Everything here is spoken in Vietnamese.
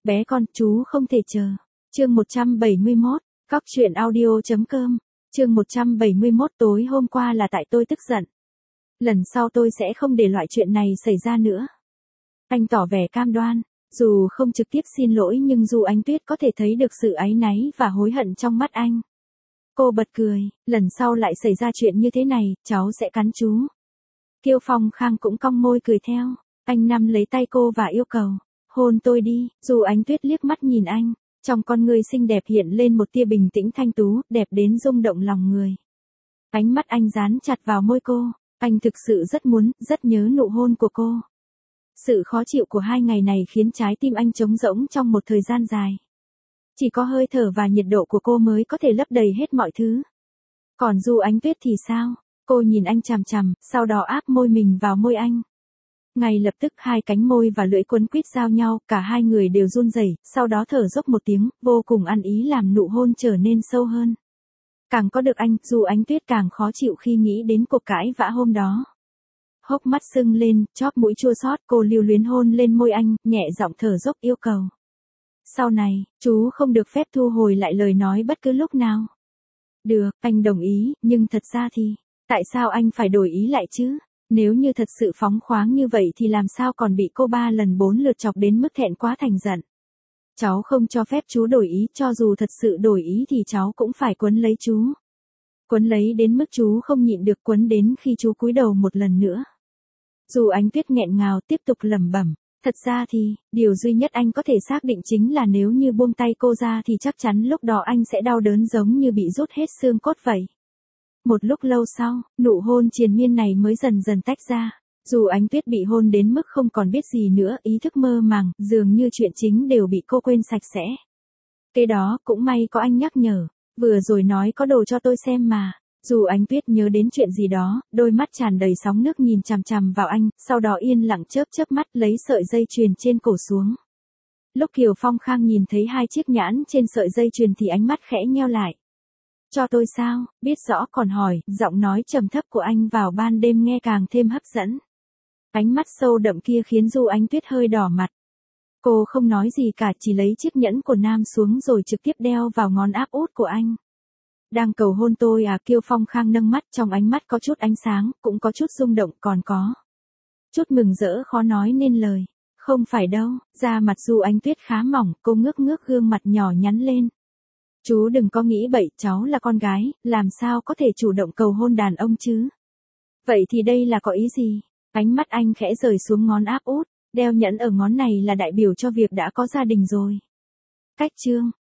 Bé con, chú không thể chờ. Chương 171, cóc.audio.com. Chương 171 tối hôm qua là tại tôi tức giận. Lần sau tôi sẽ không để loại chuyện này xảy ra nữa. Anh tỏ vẻ cam đoan, dù không trực tiếp xin lỗi nhưng Du Ánh Tuyết có thể thấy được sự áy náy và hối hận trong mắt anh. Cô bật cười, lần sau lại xảy ra chuyện như thế này, cháu sẽ cắn chú. Kiêu Phong Khang cũng cong môi cười theo, anh nắm lấy tay cô và yêu cầu, hôn tôi đi. Du Ánh Tuyết liếc mắt nhìn anh, trong con người xinh đẹp hiện lên một tia bình tĩnh thanh tú, đẹp đến rung động lòng người. Ánh mắt anh dán chặt vào môi cô, anh thực sự rất muốn, rất nhớ nụ hôn của cô. Sự khó chịu của 2 ngày này khiến trái tim anh trống rỗng trong một thời gian dài. Chỉ có hơi thở và nhiệt độ của cô mới có thể lấp đầy hết mọi thứ. Còn Du Ánh Tuyết thì sao? Cô nhìn anh chằm chằm, sau đó áp môi mình vào môi anh. Ngay lập tức 2 cánh môi và lưỡi quấn quýt giao nhau, cả 2 người đều run rẩy, sau đó thở dốc một tiếng, vô cùng ăn ý làm nụ hôn trở nên sâu hơn. Càng có được anh, Du Ánh Tuyết càng khó chịu khi nghĩ đến cuộc cãi vã hôm đó. Hốc mắt sưng lên, chóp mũi chua xót, cô lưu luyến hôn lên môi anh, nhẹ giọng thở dốc yêu cầu. Sau này, chú không được phép thu hồi lại lời nói bất cứ lúc nào. Được, anh đồng ý, nhưng thật ra thì, tại sao anh phải đổi ý lại chứ? Nếu như thật sự phóng khoáng như vậy thì làm sao còn bị cô 3 lần 4 lượt chọc đến mức thẹn quá thành giận. Cháu không cho phép chú đổi ý, cho dù thật sự đổi ý thì cháu cũng phải quấn lấy chú. Quấn lấy đến mức chú không nhịn được, quấn đến khi chú cúi đầu một lần nữa. Du Ánh Tuyết nghẹn ngào tiếp tục lẩm bẩm, thật ra thì, điều duy nhất anh có thể xác định chính là nếu như buông tay cô ra thì chắc chắn lúc đó anh sẽ đau đớn giống như bị rút hết xương cốt vậy. Một lúc lâu sau, nụ hôn triền miên này mới dần dần tách ra. Du Ánh Tuyết bị hôn đến mức không còn biết gì nữa, ý thức mơ màng, dường như chuyện chính đều bị cô quên sạch sẽ. Cái đó cũng may có anh nhắc nhở, vừa rồi nói có đồ cho tôi xem mà. Du Ánh Tuyết nhớ đến chuyện gì đó, đôi mắt tràn đầy sóng nước nhìn chằm chằm vào anh, sau đó yên lặng chớp chớp mắt lấy sợi dây chuyền trên cổ xuống. Lúc Kiều Phong Khang nhìn thấy 2 chiếc nhãn trên sợi dây chuyền thì ánh mắt khẽ nheo lại. Cho tôi sao? Biết rõ còn hỏi, giọng nói trầm thấp của anh vào ban đêm nghe càng thêm hấp dẫn. Ánh mắt sâu đậm kia khiến Du Ánh Tuyết hơi đỏ mặt. Cô không nói gì cả, chỉ lấy chiếc nhẫn của nam xuống rồi trực tiếp đeo vào ngón áp út của anh. Đang cầu hôn tôi à? Kiêu Phong Khang nâng mắt, trong ánh mắt có chút ánh sáng, cũng có chút rung động, còn có chút mừng rỡ khó nói nên lời. Không phải đâu, da mặt Du Ánh Tuyết khá mỏng, cô ngước ngước gương mặt nhỏ nhắn lên. Chú đừng có nghĩ bậy, cháu là con gái, làm sao có thể chủ động cầu hôn đàn ông chứ? Vậy thì đây là có ý gì? Ánh mắt anh khẽ rời xuống ngón áp út, đeo nhẫn ở ngón này là đại biểu cho việc đã có gia đình rồi. Cách chương